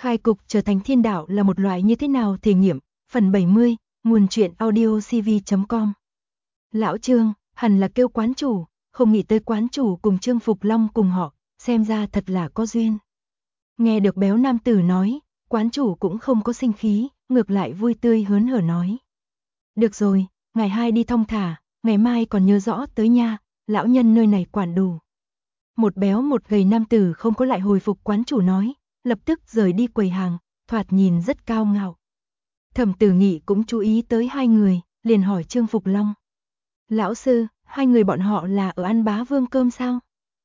Khai cục trở thành thiên đạo là một loại như thế nào thể nghiệm, phần 70, nguồn truyện audio cv.com. Lão Trương, hẳn là kêu quán chủ, không nghĩ tới quán chủ cùng Trương Phục Long cùng họ, xem ra thật là có duyên. Nghe được béo nam tử nói, quán chủ cũng không có sinh khí, ngược lại vui tươi hớn hở nói. Được rồi, ngày hai đi thong thả, ngày mai còn nhớ rõ tới nha, lão nhân nơi này quản đủ. Một béo một gầy nam tử không có lại hồi phục quán chủ nói, lập tức rời đi quầy hàng, thoạt nhìn rất cao ngạo. Thẩm Tử Nghị cũng chú ý tới hai người, liền hỏi Trương Phục Long. Lão sư, hai người bọn họ là ở ăn Bá Vương cơm sao?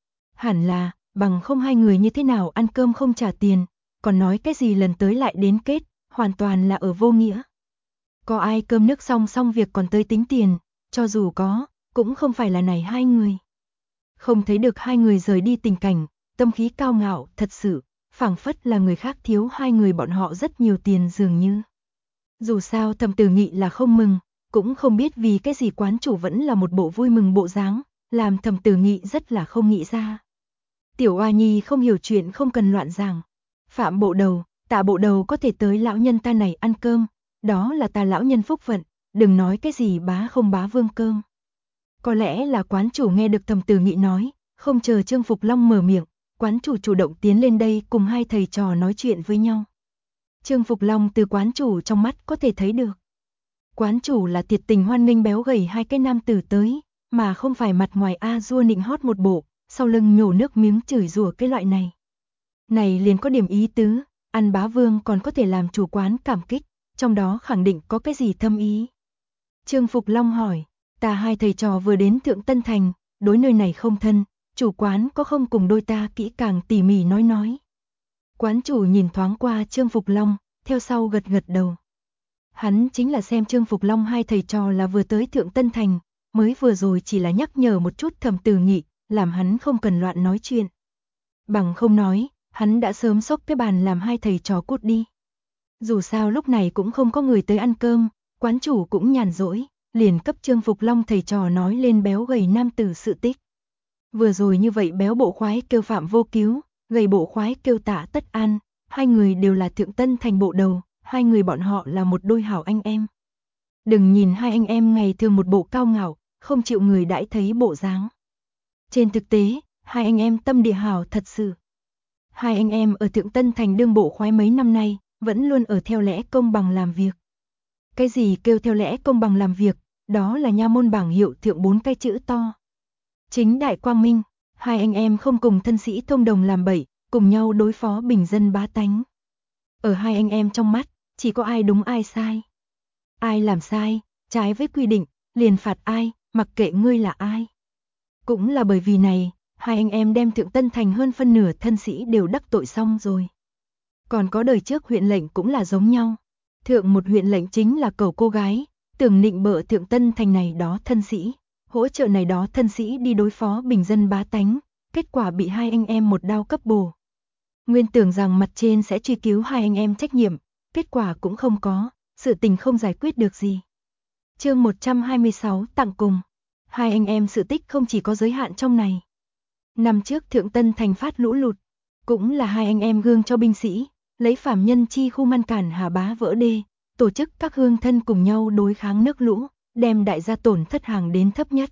Hẳn là, bằng không hai người như thế nào ăn cơm không trả tiền, còn nói cái gì lần tới lại đến kết, hoàn toàn là ở vô nghĩa. Có ai cơm nước xong việc còn tới tính tiền, cho dù có, cũng không phải là này hai người. Không thấy được hai người rời đi tình cảnh, tâm khí cao ngạo, thật sự, phảng phất là người khác thiếu hai người bọn họ rất nhiều tiền dường như. Dù sao Thẩm Tử Nghị là không mừng, cũng không biết vì cái gì quán chủ vẫn là một bộ vui mừng bộ dáng, làm Thẩm Tử Nghị rất là không nghĩ ra. Tiểu Oa Nhi không hiểu chuyện không cần loạn giảng. Phạm bộ đầu, Tạ bộ đầu có thể tới lão nhân ta này ăn cơm, đó là ta lão nhân phúc vận, đừng nói cái gì bá không bá vương cơm. Có lẽ là quán chủ nghe được Thẩm Tử Nghị nói, không chờ Trương Phục Long mở miệng, quán chủ chủ động tiến lên đây cùng hai thầy trò nói chuyện với nhau. Trương Phục Long từ quán chủ trong mắt có thể thấy được. Quán chủ là thiệt tình hoan nghênh béo gầy hai cái nam tử tới, mà không phải mặt ngoài a dua nịnh hót một bộ, sau lưng nhổ nước miếng chửi rủa cái loại này. Này liền có điểm ý tứ, ăn Bá Vương còn có thể làm chủ quán cảm kích, trong đó khẳng định có cái gì thâm ý. Trương Phục Long hỏi, ta hai thầy trò vừa đến Thượng Tân Thành, đối nơi này không thân, chủ quán có không cùng đôi ta kỹ càng tỉ mỉ nói. Quán chủ nhìn thoáng qua Trương Phục Long, theo sau gật gật đầu. Hắn chính là xem Trương Phục Long hai thầy trò là vừa tới Thượng Tân Thành, mới vừa rồi chỉ là nhắc nhở một chút Thẩm Tử Nghị, làm hắn không cần loạn nói chuyện. Bằng không nói, hắn đã sớm xốc cái bàn làm hai thầy trò cút đi. Dù sao lúc này cũng không có người tới ăn cơm, quán chủ cũng nhàn rỗi, liền cấp Trương Phục Long thầy trò nói lên béo gầy nam tử sự tích. Vừa rồi như vậy béo bộ khoái kêu Phạm Vô Cứu, gầy bộ khoái kêu Tạ Tất An, hai người đều là Thượng Tân Thành bộ đầu, hai người bọn họ là một đôi hảo anh em. Đừng nhìn hai anh em ngày thường một bộ cao ngạo, không chịu người đãi thấy bộ dáng. Trên thực tế, hai anh em tâm địa hảo thật sự. Hai anh em ở Thượng Tân Thành đương bộ khoái mấy năm nay, vẫn luôn ở theo lẽ công bằng làm việc. Cái gì kêu theo lẽ công bằng làm việc, đó là nha môn bảng hiệu thượng 4 cái chữ to. Chính đại quang minh, hai anh em không cùng thân sĩ thông đồng làm bậy, cùng nhau đối phó bình dân bá tánh. Ở hai anh em trong mắt, chỉ có ai đúng ai sai. Ai làm sai, trái với quy định, liền phạt ai, mặc kệ ngươi là ai. Cũng là bởi vì này, hai anh em đem Thượng Tân Thành hơn phân nửa thân sĩ đều đắc tội xong rồi. Còn có đời trước huyện lệnh cũng là giống nhau. Thượng một huyện lệnh chính là cẩu cô gái, tưởng nịnh bợ Thượng Tân Thành này đó thân sĩ, hỗ trợ này đó thân sĩ đi đối phó bình dân bá tánh, kết quả bị hai anh em một đao cấp bổ. Nguyên tưởng rằng mặt trên sẽ truy cứu hai anh em trách nhiệm, kết quả cũng không có, sự tình không giải quyết được gì. Chương 126 tặng cùng. Hai anh em sự tích không chỉ có giới hạn trong này. Năm trước Thượng Tân Thành phát lũ lụt, cũng là hai anh em gương cho binh sĩ, lấy phàm nhân chi khu ngăn cản Hà Bá vỡ đê, tổ chức các hương thân cùng nhau đối kháng nước lũ, đem đại gia tổn thất hàng đến thấp nhất.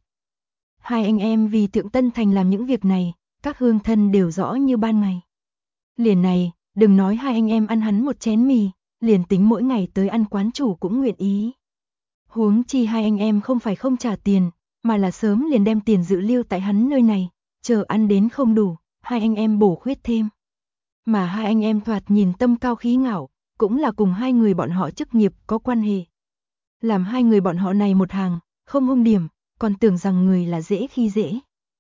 Hai anh em vì Thượng Tân Thành làm những việc này, các hương thân đều rõ như ban ngày. Liền này, đừng nói hai anh em ăn hắn một chén mì, liền tính mỗi ngày tới ăn quán chủ cũng nguyện ý. Huống chi hai anh em không phải không trả tiền, mà là sớm liền đem tiền dự lưu tại hắn nơi này, chờ ăn đến không đủ, hai anh em bổ khuyết thêm. Mà hai anh em thoạt nhìn tâm cao khí ngạo, cũng là cùng hai người bọn họ chức nghiệp có quan hệ. Làm hai người bọn họ này một hàng, không hung điểm, còn tưởng rằng người là dễ khi dễ.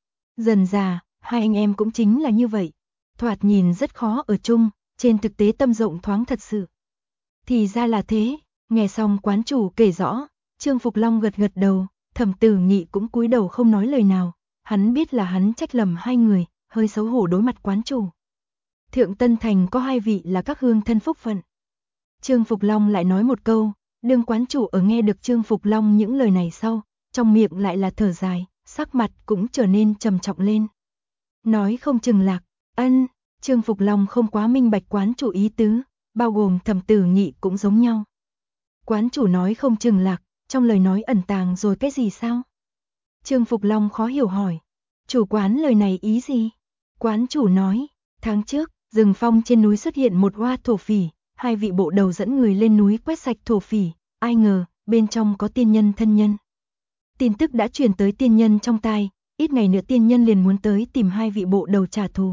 Dần già, hai anh em cũng chính là như vậy. Thoạt nhìn rất khó ở chung, trên thực tế tâm rộng thoáng thật sự. Thì ra là thế, nghe xong quán chủ kể rõ, Trương Phục Long gật gật đầu, Thẩm Tử Nghị cũng cúi đầu không nói lời nào, hắn biết là hắn trách lầm hai người, hơi xấu hổ đối mặt quán chủ. Thượng Tân Thành có hai vị là các hương thân phúc phận. Trương Phục Long lại nói một câu, đương quán chủ ở nghe được Trương Phục Long những lời này sau, trong miệng lại là thở dài, sắc mặt cũng trở nên trầm trọng lên. Nói không chừng lạc, Trương Phục Long không quá minh bạch quán chủ ý tứ, bao gồm Thẩm Tử Nghị cũng giống nhau. Quán chủ nói không chừng lạc, trong lời nói ẩn tàng rồi cái gì sao? Trương Phục Long khó hiểu hỏi. Chủ quán lời này ý gì? Quán chủ nói, tháng trước, rừng phong trên núi xuất hiện một oa thổ phỉ, hai vị bộ đầu dẫn người lên núi quét sạch thổ phỉ, ai ngờ, bên trong có tiên nhân thân nhân. Tin tức đã truyền tới tiên nhân trong tai, ít ngày nữa tiên nhân liền muốn tới tìm hai vị bộ đầu trả thù.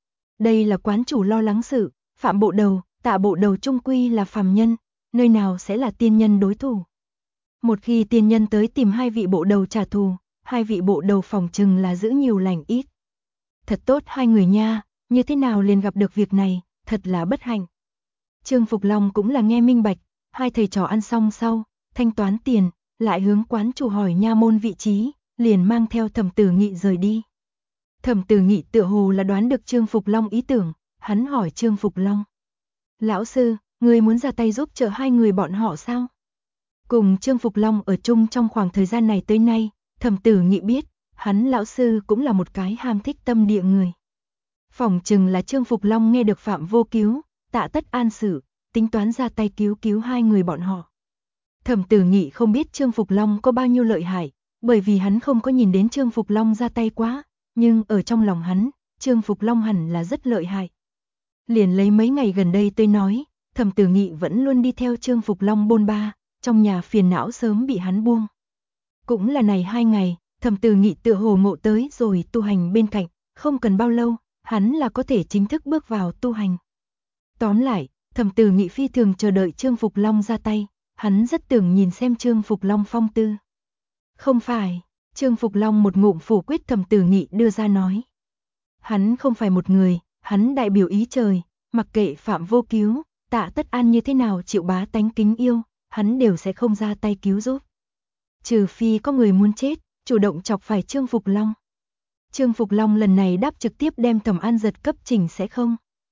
Đây là quán chủ lo lắng sự, Phạm bộ đầu, Tạ bộ đầu chung quy là phàm nhân, nơi nào sẽ là tiên nhân đối thủ. Một khi tiên nhân tới tìm hai vị bộ đầu trả thù, hai vị bộ đầu phòng chừng là giữ nhiều lành ít. Thật tốt hai người nha, như thế nào liền gặp được việc này, thật là bất hạnh. Trương Phục Long cũng là nghe minh bạch, hai thầy trò ăn xong sau, thanh toán tiền, lại hướng quán chủ hỏi nha môn vị trí, liền mang theo Thẩm Tử Nghị rời đi. Thẩm Tử Nghị tựa hồ là đoán được Trương Phục Long ý tưởng, hắn hỏi Trương Phục Long. Lão sư, người muốn ra tay giúp trợ hai người bọn họ sao? Cùng Trương Phục Long ở chung trong khoảng thời gian này tới nay, Thẩm Tử Nghị biết, hắn lão sư cũng là một cái ham thích tâm địa người. Phỏng chừng là Trương Phục Long nghe được Phạm Vô Cứu, Tạ Tất An sự, tính toán ra tay cứu hai người bọn họ. Thẩm Tử Nghị không biết Trương Phục Long có bao nhiêu lợi hại, bởi vì hắn không có nhìn đến Trương Phục Long ra tay quá, nhưng ở trong lòng hắn, Trương Phục Long hẳn là rất lợi hại. Liền lấy mấy ngày gần đây tôi nói, Thẩm Tử Nghị vẫn luôn đi theo Trương Phục Long bôn ba, trong nhà phiền não sớm bị hắn buông. Cũng là này 2 ngày, Thẩm Tử Nghị tựa hồ ngộ tới rồi tu hành bên cạnh, không cần bao lâu, hắn là có thể chính thức bước vào tu hành. Tóm lại, Thẩm Tử Nghị phi thường chờ đợi Trương Phục Long ra tay, hắn rất tưởng nhìn xem Trương Phục Long phong tư. Không phải, Trương Phục Long một ngụm phủ quyết Thẩm Tử Nghị đưa ra nói. Hắn không phải một người, hắn đại biểu ý trời, mặc kệ Phạm Vô Cứu, Tạ Tất An như thế nào chịu bá tánh kính yêu, hắn đều sẽ không ra tay cứu giúp. Trừ phi có người muốn chết, chủ động chọc phải Trương Phục Long. Trương Phục Long lần này đáp trực tiếp đem Thẩm An Giật cấp chỉnh sẽ không.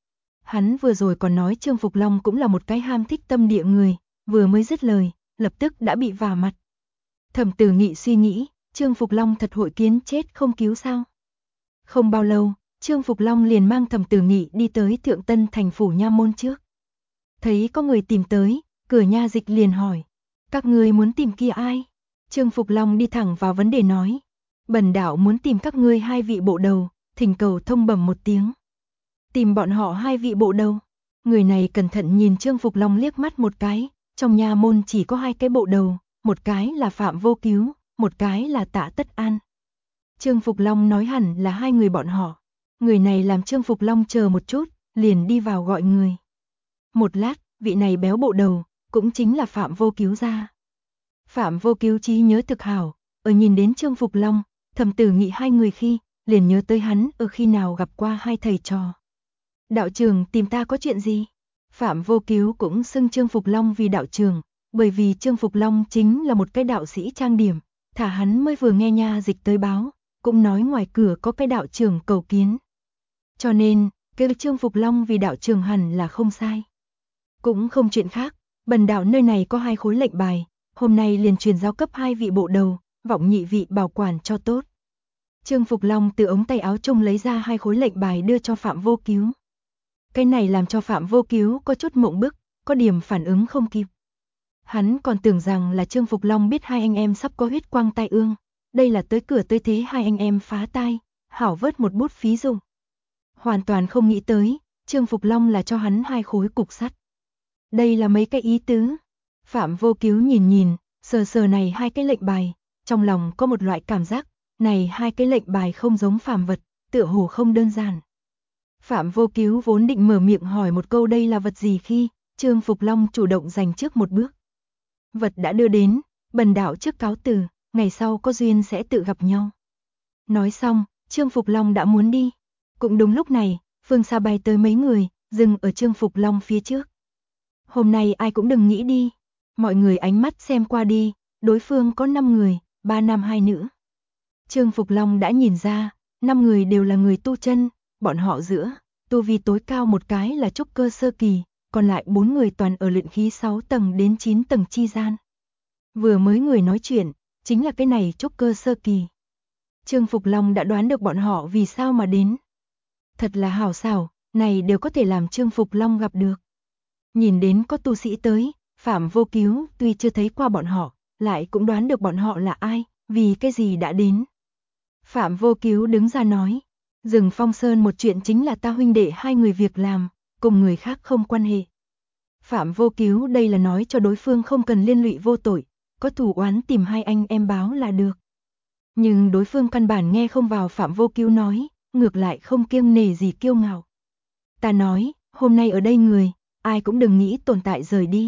Hắn vừa rồi còn nói Trương Phục Long cũng là một cái ham thích tâm địa người, vừa mới dứt lời, lập tức đã bị vả mặt. Thẩm Tử Nghị suy nghĩ, Trương Phục Long thật hội kiến chết không cứu sao? Không bao lâu, Trương Phục Long liền mang Thẩm Tử Nghị đi tới Thượng Tân thành phủ nha môn trước. Thấy có người tìm tới, cửa nha dịch liền hỏi, các ngươi muốn tìm kia ai? Trương Phục Long đi thẳng vào vấn đề nói, bần đạo muốn tìm các ngươi hai vị bộ đầu, thỉnh cầu thông bẩm một tiếng. Tìm bọn họ hai vị bộ đầu. Người này cẩn thận nhìn Trương Phục Long liếc mắt một cái, trong nha môn chỉ có hai cái bộ đầu, một cái là Phạm Vô Cứu, một cái là Tạ Tất An. Trương Phục Long nói hẳn là hai người bọn họ. Người này làm Trương Phục Long chờ một chút, liền đi vào gọi người. Một lát, vị này béo bộ đầu, cũng chính là Phạm Vô Cứu ra. Phạm Vô Cứu trí nhớ thực hảo, ở nhìn đến Trương Phục Long, Thẩm Tử Nghị hai người khi, liền nhớ tới hắn ở khi nào gặp qua hai thầy trò. Đạo trưởng tìm ta có chuyện gì? Phạm Vô Cứu cũng xưng Trương Phục Long vì đạo trưởng, bởi vì Trương Phục Long chính là một cái đạo sĩ trang điểm, thả hắn mới vừa nghe nha dịch tới báo, cũng nói ngoài cửa có cái đạo trưởng cầu kiến. Cho nên, kêu Trương Phục Long vì đạo trưởng hẳn là không sai. Cũng không chuyện khác, bần đạo nơi này có 2 khối lệnh bài, hôm nay liền truyền giao cấp 2 vị bộ đầu, vọng nhị vị bảo quản cho tốt. Trương Phục Long từ ống tay áo trung lấy ra 2 khối lệnh bài đưa cho Phạm Vô Cứu. Cái này làm cho Phạm Vô Cứu có chút mộng bức, có điểm phản ứng không kịp. Hắn còn tưởng rằng là Trương Phục Long biết hai anh em sắp có huyết quang tai ương, đây là tới cửa tới thế hai anh em phá tai, hảo vớt một bút phí dụng. Hoàn toàn không nghĩ tới, Trương Phục Long là cho hắn 2 khối cục sắt. Đây là mấy cái ý tứ. Phạm Vô Cứu nhìn nhìn, sờ sờ này 2 cái lệnh bài, trong lòng có một loại cảm giác, này 2 cái lệnh bài không giống phàm vật, tựa hồ không đơn giản. Phạm Vô Cứu vốn định mở miệng hỏi một câu đây là vật gì khi, Trương Phục Long chủ động giành trước một bước. Vật đã đưa đến, bần đạo trước cáo từ, ngày sau có duyên sẽ tự gặp nhau. Nói xong, Trương Phục Long đã muốn đi. Cũng đúng lúc này, phương xa bay tới mấy người, dừng ở Trương Phục Long phía trước. Hôm nay ai cũng đừng nghĩ đi. Mọi người ánh mắt xem qua đi, đối phương có 5 người, 3 nam 2 nữ. Trương Phục Long đã nhìn ra, 5 người đều là người tu chân, bọn họ giữa, tu vi tối cao một cái là trúc cơ sơ kỳ, còn lại 4 người toàn ở luyện khí 6 tầng đến 9 tầng chi gian. Vừa mới người nói chuyện, chính là cái này trúc cơ sơ kỳ. Trương Phục Long đã đoán được bọn họ vì sao mà đến. Thật là hảo xảo, này đều có thể làm Trương Phục Long gặp được. Nhìn đến có tu sĩ tới, Phạm Vô Cứu tuy chưa thấy qua bọn họ, lại cũng đoán được bọn họ là ai, vì cái gì đã đến. Phạm Vô Cứu đứng ra nói, Rừng Phong Sơn một chuyện chính là ta huynh đệ hai người việc làm, cùng người khác không quan hệ. Phạm Vô Cứu đây là nói cho đối phương không cần liên lụy vô tội, có thù oán tìm hai anh em báo là được. Nhưng đối phương căn bản nghe không vào Phạm Vô Cứu nói, ngược lại không kiêng nể gì kiêu ngạo. Ta nói, hôm nay ở đây người, ai cũng đừng nghĩ tồn tại rời đi.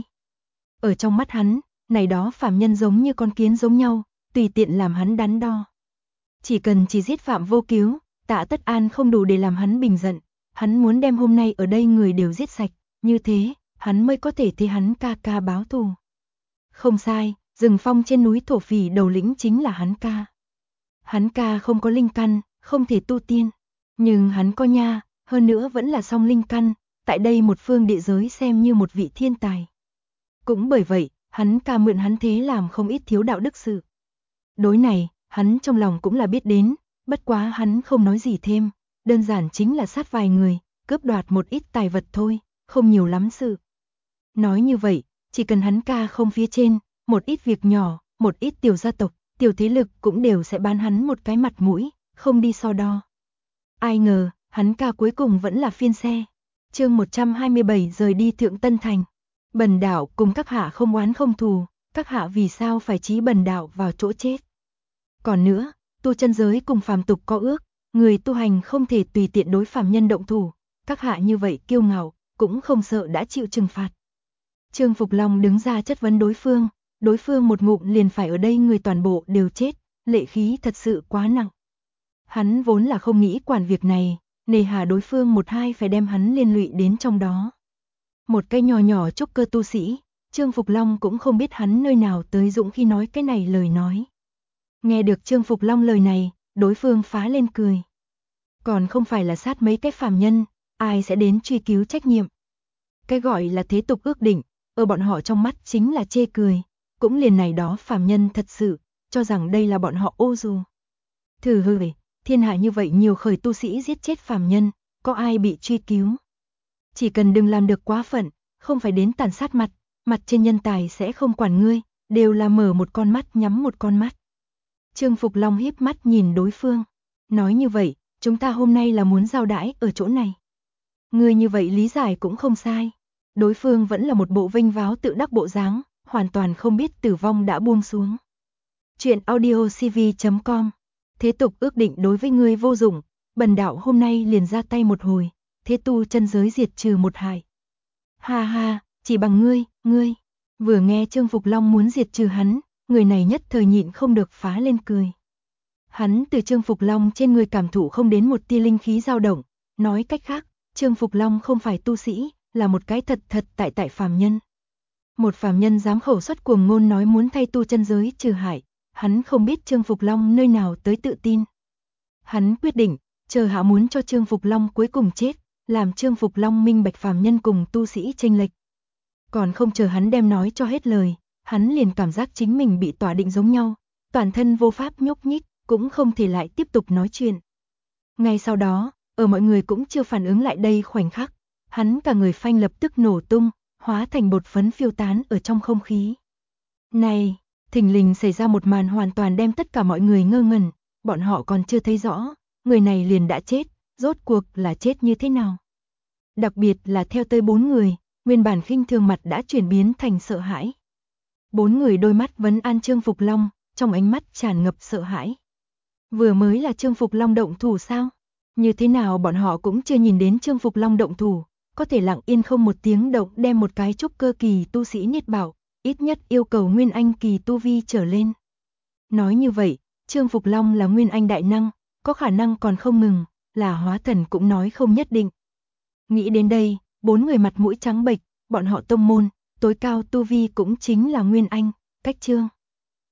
Ở trong mắt hắn, này đó phàm nhân giống như con kiến giống nhau, tùy tiện làm hắn đắn đo. Chỉ cần chỉ giết Phạm Vô Cứu, Tạ Tất An không đủ để làm hắn bình giận, hắn muốn đem hôm nay ở đây người đều giết sạch, như thế, hắn mới có thể thế hắn ca ca báo thù. Không sai, Rừng Phong trên núi thổ phỉ đầu lĩnh chính là hắn ca. Hắn ca không có linh căn, không thể tu tiên, nhưng hắn có nha, hơn nữa vẫn là song linh căn, tại đây một phương địa giới xem như một vị thiên tài. Cũng bởi vậy, hắn ca mượn hắn thế làm không ít thiếu đạo đức sự. Đối này, hắn trong lòng cũng là biết đến, bất quá hắn không nói gì thêm, đơn giản chính là sát vài người, cướp đoạt một ít tài vật thôi, không nhiều lắm sự. Nói như vậy, chỉ cần hắn ca không phía trên, một ít việc nhỏ, một ít tiểu gia tộc, tiểu thế lực cũng đều sẽ bán hắn một cái mặt mũi, không đi so đo. Ai ngờ, hắn ca cuối cùng vẫn là phiên xe. Chương 127 rời đi Thượng Tân Thành. Bần đạo cùng các hạ không oán không thù, các hạ vì sao phải chí bần đạo vào chỗ chết. Còn nữa, tu chân giới cùng phàm tục có ước, người tu hành không thể tùy tiện đối phàm nhân động thủ, các hạ như vậy kiêu ngạo, cũng không sợ đã chịu trừng phạt. Trương Phục Long đứng ra chất vấn đối phương một ngụm liền phải ở đây người toàn bộ đều chết, lệ khí thật sự quá nặng. Hắn vốn là không nghĩ quản việc này, nề hà đối phương một hai phải đem hắn liên lụy đến trong đó. Một cái nhỏ nhỏ trúc cơ tu sĩ, Trương Phục Long cũng không biết hắn nơi nào tới dũng khi nói cái này lời nói. Nghe được Trương Phục Long lời này, đối phương phá lên cười. Còn không phải là sát mấy cái phàm nhân, ai sẽ đến truy cứu trách nhiệm. Cái gọi là thế tục ước định, ở bọn họ trong mắt chính là chê cười, cũng liền này đó phàm nhân thật sự, cho rằng đây là bọn họ ô dù. Thử hư về, thiên hạ như vậy nhiều khởi tu sĩ giết chết phàm nhân, có ai bị truy cứu. Chỉ cần đừng làm được quá phận, không phải đến tàn sát mặt trên nhân tài sẽ không quản ngươi, đều là mở một con mắt nhắm một con mắt. Trương Phục Long híp mắt nhìn đối phương, nói như vậy, chúng ta hôm nay là muốn giao đãi ở chỗ này. Ngươi như vậy lý giải cũng không sai. Đối phương vẫn là một bộ vênh váo tự đắc bộ dáng, hoàn toàn không biết tử vong đã buông xuống. Chuyện audiocv.com. Thế tục ước định đối với ngươi vô dụng, bần đạo hôm nay liền ra tay một hồi, thế tu chân giới diệt trừ một hại. Ha ha, chỉ bằng ngươi. Vừa nghe Trương Phục Long muốn diệt trừ hắn, người này nhất thời nhịn không được phá lên cười. Hắn từ Trương Phục Long trên người cảm thụ không đến một tia linh khí dao động, nói cách khác, Trương Phục Long không phải tu sĩ, là một cái thật tại phàm nhân. Một phàm nhân dám khẩu xuất cuồng ngôn nói muốn thay tu chân giới trừ hại, hắn không biết Trương Phục Long nơi nào tới tự tin. Hắn quyết định, chờ hạ muốn cho Trương Phục Long cuối cùng chết, làm Trương Phục Long minh bạch phàm nhân cùng tu sĩ chênh lệch. Còn không chờ hắn đem nói cho hết lời, hắn liền cảm giác chính mình bị tỏa định giống nhau, toàn thân vô pháp nhúc nhích, cũng không thể lại tiếp tục nói chuyện. Ngay sau đó, ở mọi người cũng chưa phản ứng lại đây khoảnh khắc, hắn cả người phanh lập tức nổ tung, hóa thành bột phấn phiêu tán ở trong không khí. Này, thình lình xảy ra một màn hoàn toàn đem tất cả mọi người ngơ ngẩn, bọn họ còn chưa thấy rõ, người này liền đã chết, rốt cuộc là chết như thế nào. Đặc biệt là theo tới 4 người, nguyên bản khinh thường mặt đã chuyển biến thành sợ hãi. 4 người đôi mắt vấn an Trương Phục Long, trong ánh mắt tràn ngập sợ hãi. Vừa mới là Trương Phục Long động thủ sao? Như thế nào bọn họ cũng chưa nhìn đến Trương Phục Long động thủ, có thể lặng yên không một tiếng động đem một cái trúc cơ kỳ tu sĩ niết bảo, ít nhất yêu cầu Nguyên Anh kỳ tu vi trở lên. Nói như vậy, Trương Phục Long là Nguyên Anh đại năng, có khả năng còn không ngừng, là hóa thần cũng nói không nhất định. Nghĩ đến đây, 4 người mặt mũi trắng bệch, bọn họ tông môn, tối cao tu vi cũng chính là Nguyên Anh, cách Trương